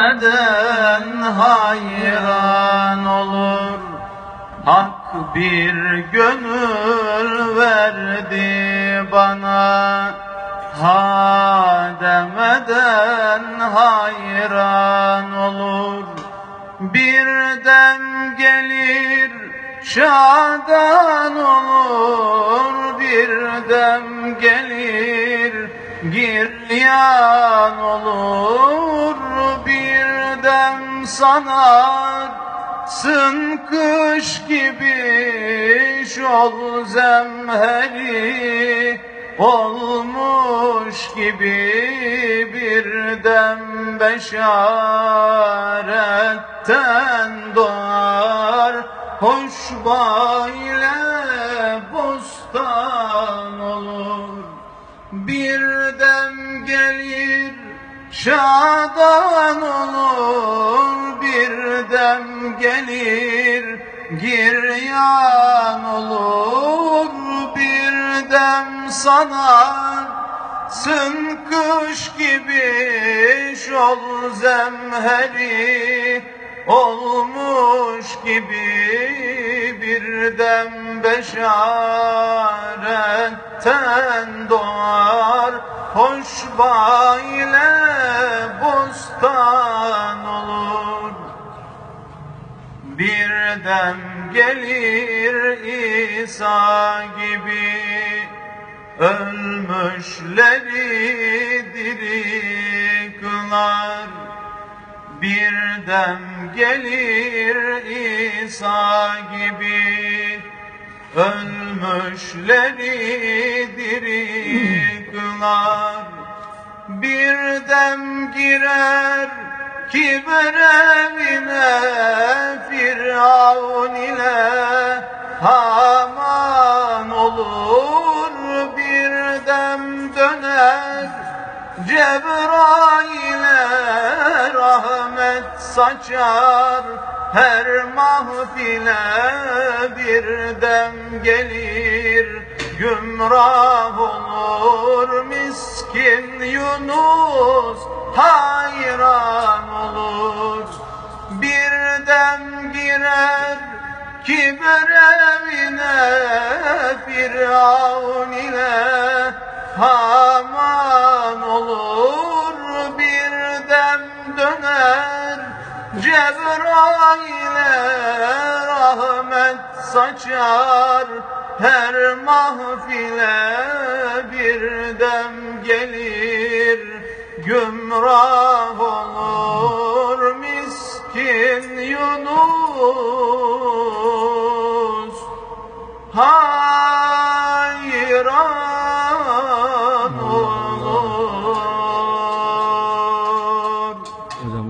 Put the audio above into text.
demeden hayran olur. Hak bir gönül verdi bana, ha demeden hayran olur. Birden gelir şadan olur, birden gelir giryan olur. Birden sanarsın kış gibi, şol zemheri olmuş gibi. Birden beşaretten doğar, hoş ile bostan olur. Birden gelir şadan olur, birden gelir giryan olur. Birden sanarsın kış gibi, şol zemheri olmuş gibi. Birden beşaretten doğar, hoş ile bostan olur. Birden gelir İsa gibi, ölmüşleri diri kılar. Birden gelir İsa gibi, ölmüşleri diri kılar. Birden girer kibir evine, Firavun ile Haman olur. Birden döner Cebrail'e, rahmet saçar her mahfile. Birden gelir gümrah olur, miskin Yunus hayran olur. Birden girer kibir evine, Firavun ile Haman olur. Birden döner Cebrail'e, rahmet saçar her mahfile. Birden gelir gümrah olur, miskin Yunus